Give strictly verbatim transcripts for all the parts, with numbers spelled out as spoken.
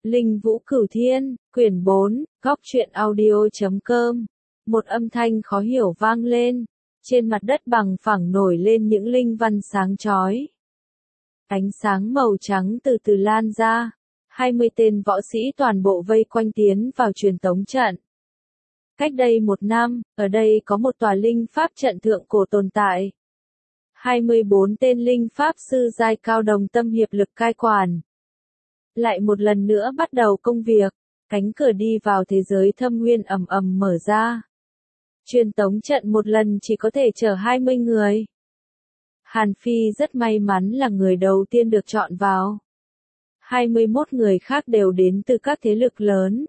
Linh Vũ Cửu Thiên, quyển bốn, góc truyện audio chấm com. Một âm thanh khó hiểu vang lên, trên mặt đất bằng phẳng nổi lên những linh văn sáng chói. Ánh sáng màu trắng từ từ lan ra, hai mươi tên võ sĩ toàn bộ vây quanh tiến vào truyền tống trận. Cách đây một năm, ở đây có một tòa linh pháp trận thượng cổ tồn tại. hai mươi bốn tên linh pháp sư giai cao đồng tâm hiệp lực cai quản. Lại một lần nữa bắt đầu công việc, cánh cửa đi vào thế giới thâm nguyên ầm ầm mở ra. Truyền tống trận một lần chỉ có thể chở hai mươi người. Hàn Phi rất may mắn là người đầu tiên được chọn vào. hai mươi mốt người khác đều đến từ các thế lực lớn.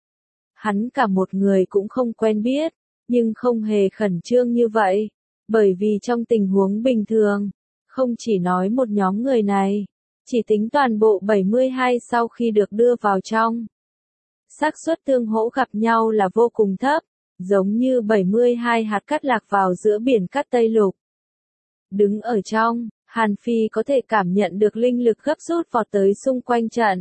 Hắn cả một người cũng không quen biết, nhưng không hề khẩn trương như vậy, bởi vì trong tình huống bình thường, không chỉ nói một nhóm người này, chỉ tính toàn bộ bảy mươi hai sau khi được đưa vào trong. Xác suất tương hỗ gặp nhau là vô cùng thấp, giống như bảy mươi hai hạt cát lạc vào giữa biển cát Tây Lục. Đứng ở trong, Hàn Phi có thể cảm nhận được linh lực gấp rút vọt tới xung quanh trận.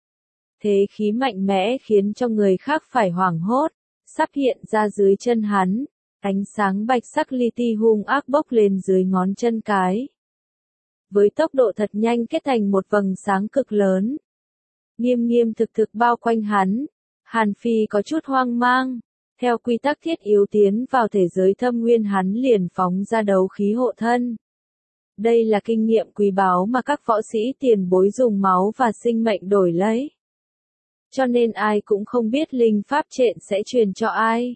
Thế khí mạnh mẽ khiến cho người khác phải hoảng hốt, sắp hiện ra dưới chân hắn, ánh sáng bạch sắc li ti hung ác bốc lên dưới ngón chân cái. Với tốc độ thật nhanh kết thành một vầng sáng cực lớn. Nghiêm nghiêm thực thực bao quanh hắn, Hàn Phi có chút hoang mang, theo quy tắc thiết yếu tiến vào thể giới thâm nguyên hắn liền phóng ra đấu khí hộ thân. Đây là kinh nghiệm quý báu mà các võ sĩ tiền bối dùng máu và sinh mệnh đổi lấy. Cho nên ai cũng không biết linh pháp trện sẽ truyền cho ai.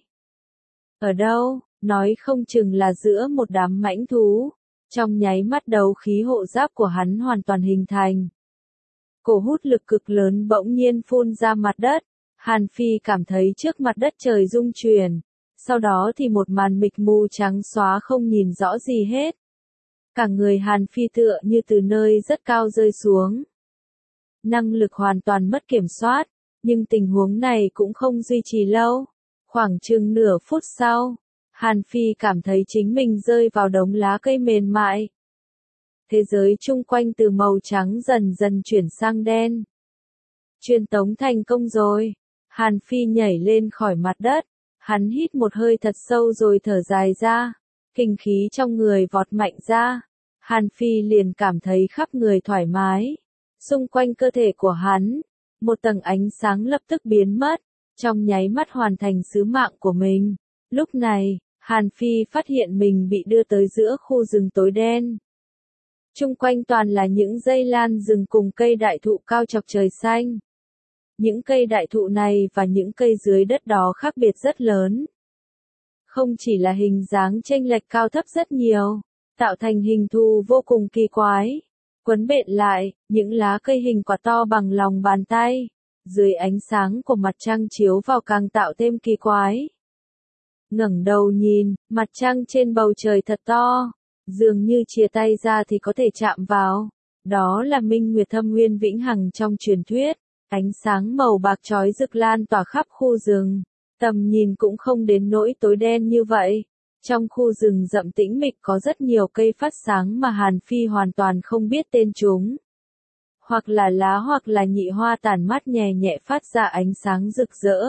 Ở đâu, nói không chừng là giữa một đám mãnh thú. Trong nháy mắt đấu khí hộ giáp của hắn hoàn toàn hình thành. Cổ hút lực cực lớn bỗng nhiên phun ra mặt đất. Hàn Phi cảm thấy trước mặt đất trời rung chuyển. Sau đó thì một màn mịt mù trắng xóa không nhìn rõ gì hết. Cả người Hàn Phi tựa như từ nơi rất cao rơi xuống. Năng lực hoàn toàn mất kiểm soát. Nhưng tình huống này cũng không duy trì lâu. Khoảng chừng nửa phút sau, Hàn Phi cảm thấy chính mình rơi vào đống lá cây mềm mại. Thế giới chung quanh từ màu trắng dần dần chuyển sang đen. Truyền tống thành công rồi. Hàn Phi nhảy lên khỏi mặt đất. Hắn hít một hơi thật sâu rồi thở dài ra. Kinh khí trong người vọt mạnh ra. Hàn Phi liền cảm thấy khắp người thoải mái. Xung quanh cơ thể của hắn, một tầng ánh sáng lập tức biến mất. Trong nháy mắt hoàn thành sứ mạng của mình. Lúc này, Hàn Phi phát hiện mình bị đưa tới giữa khu rừng tối đen. Chung quanh toàn là những dây lan rừng cùng cây đại thụ cao chọc trời xanh. Những cây đại thụ này và những cây dưới đất đó khác biệt rất lớn. Không chỉ là hình dáng chênh lệch cao thấp rất nhiều, tạo thành hình thù vô cùng kỳ quái. Quấn bện lại, những lá cây hình quả to bằng lòng bàn tay. Dưới ánh sáng của mặt trăng chiếu vào càng tạo thêm kỳ quái. Ngẩng đầu nhìn, mặt trăng trên bầu trời thật to, dường như chia tay ra thì có thể chạm vào. Đó là minh nguyệt thâm nguyên vĩnh hằng trong truyền thuyết, ánh sáng màu bạc chói rực lan tỏa khắp khu rừng, tầm nhìn cũng không đến nỗi tối đen như vậy. Trong khu rừng rậm tĩnh mịch có rất nhiều cây phát sáng mà Hàn Phi hoàn toàn không biết tên chúng. Hoặc là lá hoặc là nhị hoa tản mát nhẹ nhẹ phát ra ánh sáng rực rỡ.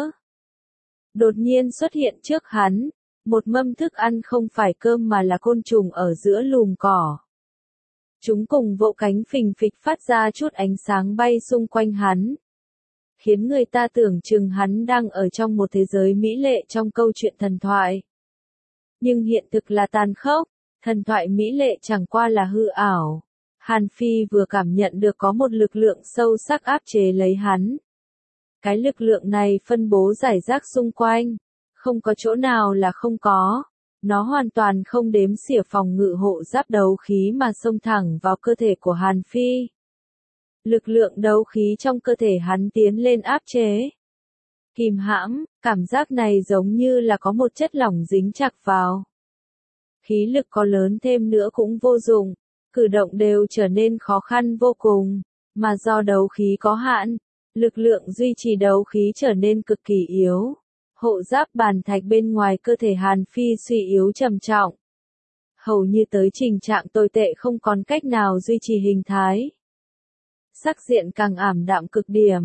Đột nhiên xuất hiện trước hắn, một mâm thức ăn không phải cơm mà là côn trùng ở giữa lùm cỏ. Chúng cùng vỗ cánh phình phịch phát ra chút ánh sáng bay xung quanh hắn. Khiến người ta tưởng chừng hắn đang ở trong một thế giới mỹ lệ trong câu chuyện thần thoại. Nhưng hiện thực là tàn khốc, thần thoại mỹ lệ chẳng qua là hư ảo. Hàn Phi vừa cảm nhận được có một lực lượng sâu sắc áp chế lấy hắn. Cái lực lượng này phân bố rải rác xung quanh, không có chỗ nào là không có. Nó hoàn toàn không đếm xỉa phòng ngự hộ giáp đấu khí mà xông thẳng vào cơ thể của Hàn Phi. Lực lượng đấu khí trong cơ thể hắn tiến lên áp chế. Kìm hãm, cảm giác này giống như là có một chất lỏng dính chặt vào. Khí lực có lớn thêm nữa cũng vô dụng, cử động đều trở nên khó khăn vô cùng, mà do đấu khí có hạn. Lực lượng duy trì đấu khí trở nên cực kỳ yếu. Hộ giáp bàn thạch bên ngoài cơ thể Hàn Phi suy yếu trầm trọng. Hầu như tới trình trạng tồi tệ không còn cách nào duy trì hình thái. Sắc diện càng ảm đạm cực điểm.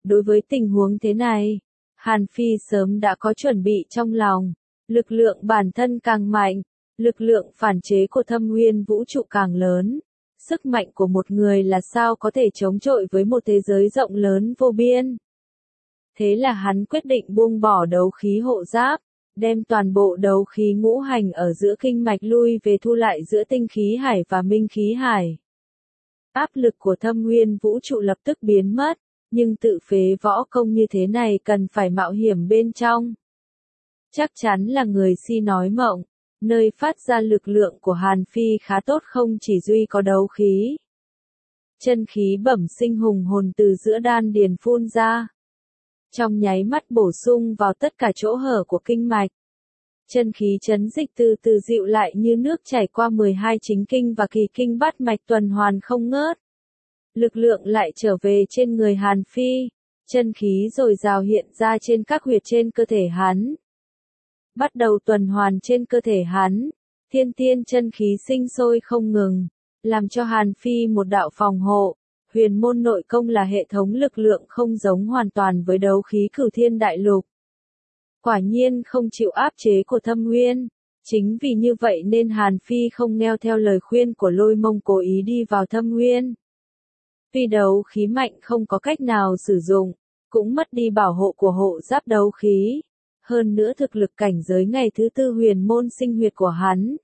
Đối với tình huống thế này, Hàn Phi sớm đã có chuẩn bị trong lòng. Lực lượng bản thân càng mạnh, lực lượng phản chế của thâm nguyên vũ trụ càng lớn. Sức mạnh của một người là sao có thể chống chọi với một thế giới rộng lớn vô biên. Thế là hắn quyết định buông bỏ đấu khí hộ giáp, đem toàn bộ đấu khí ngũ hành ở giữa kinh mạch lui về thu lại giữa tinh khí hải và minh khí hải. Áp lực của thâm nguyên vũ trụ lập tức biến mất, nhưng tự phế võ công như thế này cần phải mạo hiểm bên trong. Chắc chắn là người si nói mộng, nơi phát ra lực lượng của Hàn Phi khá tốt, không chỉ duy có đấu khí. Chân khí bẩm sinh hùng hồn từ giữa đan điền phun ra. Trong nháy mắt bổ sung vào tất cả chỗ hở của kinh mạch. Chân khí chấn dịch từ từ dịu lại như nước chảy qua mười hai chính kinh và kỳ kinh bát mạch tuần hoàn không ngớt. Lực lượng lại trở về trên người Hàn Phi, chân khí dồi dào hiện ra trên các huyệt trên cơ thể hắn. Bắt đầu tuần hoàn trên cơ thể hắn, thiên tiên chân khí sinh sôi không ngừng, làm cho Hàn Phi một đạo phòng hộ. Huyền môn nội công là hệ thống lực lượng không giống hoàn toàn với đấu khí cửu thiên đại lục. Quả nhiên không chịu áp chế của thâm nguyên. Chính vì như vậy nên Hàn Phi không nghe theo lời khuyên của Lôi Mông, cố ý đi vào thâm nguyên. Tuy đấu khí mạnh không có cách nào sử dụng, cũng mất đi bảo hộ của hộ giáp đấu khí. Hơn nữa thực lực cảnh giới ngày thứ tư huyền môn sinh huyệt của hắn.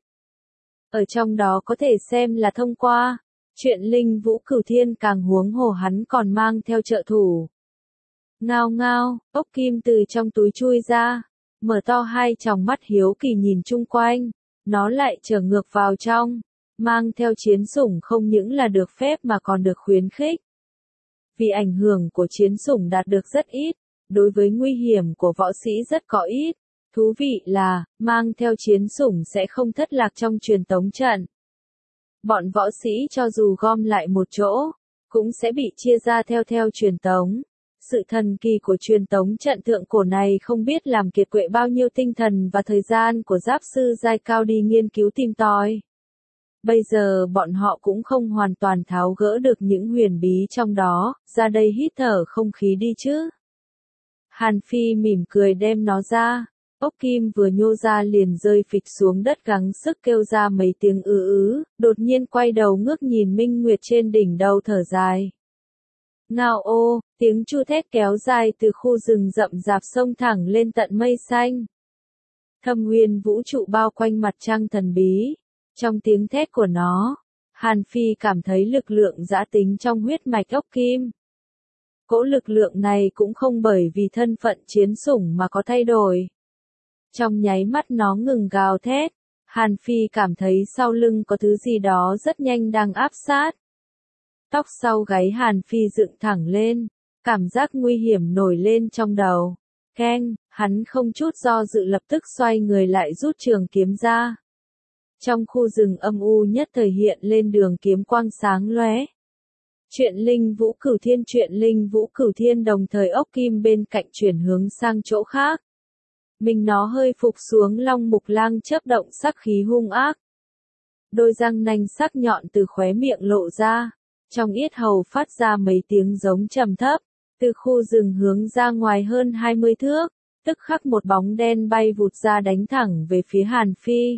Ở trong đó có thể xem là thông qua. Chuyện linh vũ cửu thiên, càng huống hồ hắn còn mang theo trợ thủ. Ngao ngao, ốc kim từ trong túi chui ra, mở to hai tròng mắt hiếu kỳ nhìn chung quanh, nó lại trở ngược vào trong, mang theo chiến sủng không những là được phép mà còn được khuyến khích. Vì ảnh hưởng của chiến sủng đạt được rất ít, đối với nguy hiểm của võ sĩ rất có ít. Thú vị là, mang theo chiến sủng sẽ không thất lạc trong truyền tống trận. Bọn võ sĩ cho dù gom lại một chỗ, cũng sẽ bị chia ra theo theo truyền tống. Sự thần kỳ của truyền tống trận thượng cổ này không biết làm kiệt quệ bao nhiêu tinh thần và thời gian của giáp sư giai cao đi nghiên cứu tìm tòi. Bây giờ bọn họ cũng không hoàn toàn tháo gỡ được những huyền bí trong đó, ra đây hít thở không khí đi chứ. Hàn Phi mỉm cười đem nó ra. Ốc kim vừa nhô ra liền rơi phịch xuống đất, gắng sức kêu ra mấy tiếng ư ứ, đột nhiên quay đầu ngước nhìn Minh Nguyệt trên đỉnh đầu thở dài. Ngao ô, tiếng chu thét kéo dài từ khu rừng rậm rạp sông thẳng lên tận mây xanh. Thâm nguyên vũ trụ bao quanh mặt trăng thần bí. Trong tiếng thét của nó, Hàn Phi cảm thấy lực lượng dã tính trong huyết mạch ốc kim. Cỗ lực lượng này cũng không bởi vì thân phận chiến sủng mà có thay đổi. Trong nháy mắt nó ngừng gào thét, Hàn Phi cảm thấy sau lưng có thứ gì đó rất nhanh đang áp sát. Tóc sau gáy Hàn Phi dựng thẳng lên, cảm giác nguy hiểm nổi lên trong đầu. Keng, hắn không chút do dự lập tức xoay người lại rút trường kiếm ra. Trong khu rừng âm u nhất thời hiện lên đường kiếm quang sáng lóe. Chuyện linh vũ cửu thiên, chuyện linh vũ cửu thiên đồng thời ốc kim bên cạnh chuyển hướng sang chỗ khác. Mình nó hơi phục xuống, long mục lang chớp động sắc khí hung ác. Đôi răng nanh sắc nhọn từ khóe miệng lộ ra, trong yết hầu phát ra mấy tiếng giống trầm thấp, từ khu rừng hướng ra ngoài hơn hai mươi thước, tức khắc một bóng đen bay vụt ra đánh thẳng về phía Hàn Phi.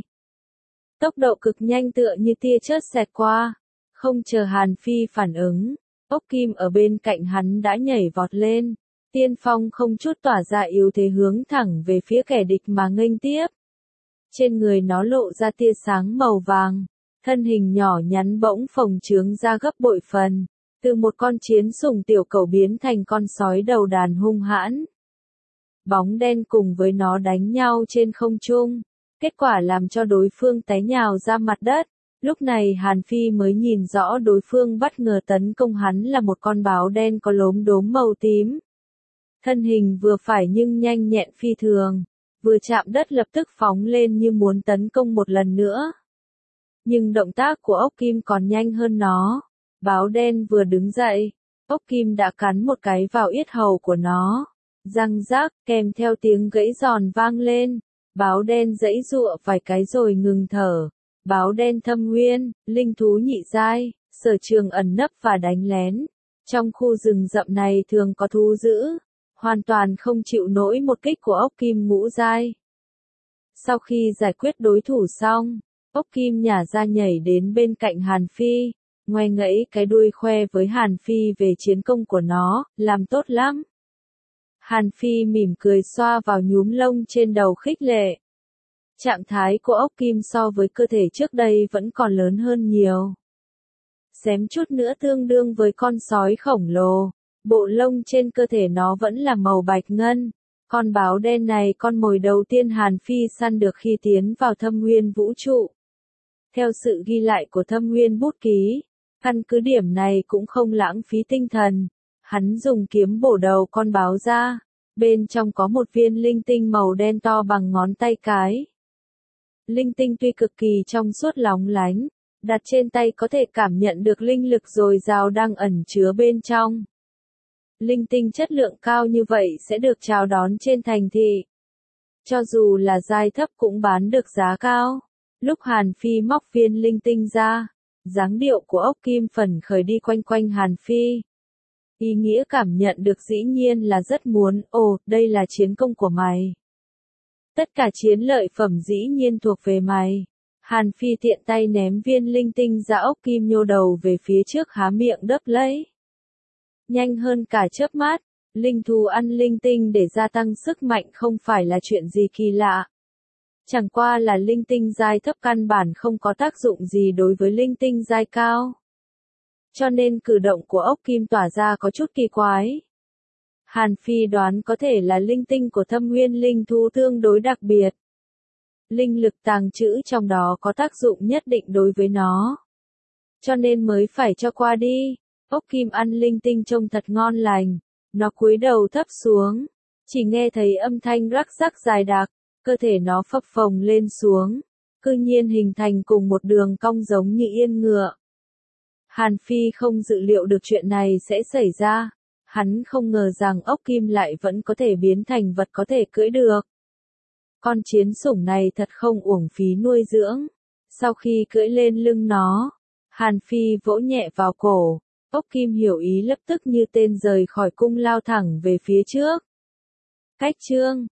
Tốc độ cực nhanh tựa như tia chớp xẹt qua, không chờ Hàn Phi phản ứng, ốc kim ở bên cạnh hắn đã nhảy vọt lên. Tiên phong không chút tỏa ra yếu thế hướng thẳng về phía kẻ địch mà nghênh tiếp. Trên người nó lộ ra tia sáng màu vàng, thân hình nhỏ nhắn bỗng phồng trướng ra gấp bội phần, từ một con chiến sủng tiểu cẩu biến thành con sói đầu đàn hung hãn. Bóng đen cùng với nó đánh nhau trên không trung, kết quả làm cho đối phương té nhào ra mặt đất. Lúc này Hàn Phi mới nhìn rõ đối phương bất ngờ tấn công hắn là một con báo đen có lốm đốm màu tím. Thân hình vừa phải nhưng nhanh nhẹn phi thường, vừa chạm đất lập tức phóng lên như muốn tấn công một lần nữa. Nhưng động tác của ốc kim còn nhanh hơn nó. Báo đen vừa đứng dậy, ốc kim đã cắn một cái vào yết hầu của nó. Răng rác, kèm theo tiếng gãy giòn vang lên. Báo đen giãy giụa vài cái rồi ngừng thở. Báo đen thâm nguyên, linh thú nhị giai, sở trường ẩn nấp và đánh lén. Trong khu rừng rậm này thường có thú dữ, hoàn toàn không chịu nổi một kích của ốc kim ngũ giai. Sau khi giải quyết đối thủ xong, ốc kim nhả ra nhảy đến bên cạnh Hàn Phi, ngoe ngẫy cái đuôi khoe với Hàn Phi về chiến công của nó, làm tốt lắm. Hàn Phi mỉm cười xoa vào nhúm lông trên đầu khích lệ. Trạng thái của ốc kim so với cơ thể trước đây vẫn còn lớn hơn nhiều. Xém chút nữa tương đương với con sói khổng lồ, bộ lông trên cơ thể nó vẫn là màu bạch ngân. Con báo đen này con mồi đầu tiên Hàn Phi săn được khi tiến vào thâm nguyên vũ trụ. Theo sự ghi lại của thâm nguyên bút ký, căn cứ điểm này cũng không lãng phí tinh thần. Hắn dùng kiếm bổ đầu con báo ra, bên trong có một viên linh tinh màu đen to bằng ngón tay cái. Linh tinh tuy cực kỳ trong suốt lóng lánh, đặt trên tay có thể cảm nhận được linh lực dồi dào đang ẩn chứa bên trong. Linh tinh chất lượng cao như vậy sẽ được chào đón trên thành thị. Cho dù là giai thấp cũng bán được giá cao. Lúc Hàn Phi móc viên linh tinh ra, dáng điệu của ốc kim phấn khởi đi quanh quanh Hàn Phi. Ý nghĩa cảm nhận được dĩ nhiên là rất muốn, ồ, đây là chiến công của mày. Tất cả chiến lợi phẩm dĩ nhiên thuộc về mày. Hàn Phi tiện tay ném viên linh tinh ra ốc kim nhô đầu về phía trước há miệng đớp lấy. Nhanh hơn cả chớp mắt, linh thú ăn linh tinh để gia tăng sức mạnh không phải là chuyện gì kỳ lạ. Chẳng qua là linh tinh giai thấp căn bản không có tác dụng gì đối với linh tinh giai cao. Cho nên cử động của ốc kim tỏa ra có chút kỳ quái. Hàn Phi đoán có thể là linh tinh của thâm nguyên linh thú tương đối đặc biệt. Linh lực tàng trữ trong đó có tác dụng nhất định đối với nó. Cho nên mới phải cho qua đi. Ốc kim ăn linh tinh trông thật ngon lành. Nó cúi đầu thấp xuống. Chỉ nghe thấy âm thanh rắc rắc dài đặc. Cơ thể nó phập phồng lên xuống. Cư nhiên hình thành cùng một đường cong giống như yên ngựa. Hàn Phi không dự liệu được chuyện này sẽ xảy ra. Hắn không ngờ rằng ốc kim lại vẫn có thể biến thành vật có thể cưỡi được. Con chiến sủng này thật không uổng phí nuôi dưỡng. Sau khi cưỡi lên lưng nó, Hàn Phi vỗ nhẹ vào cổ. Ốc kim hiểu ý lập tức như tên rời khỏi cung lao thẳng về phía trước. Cách chương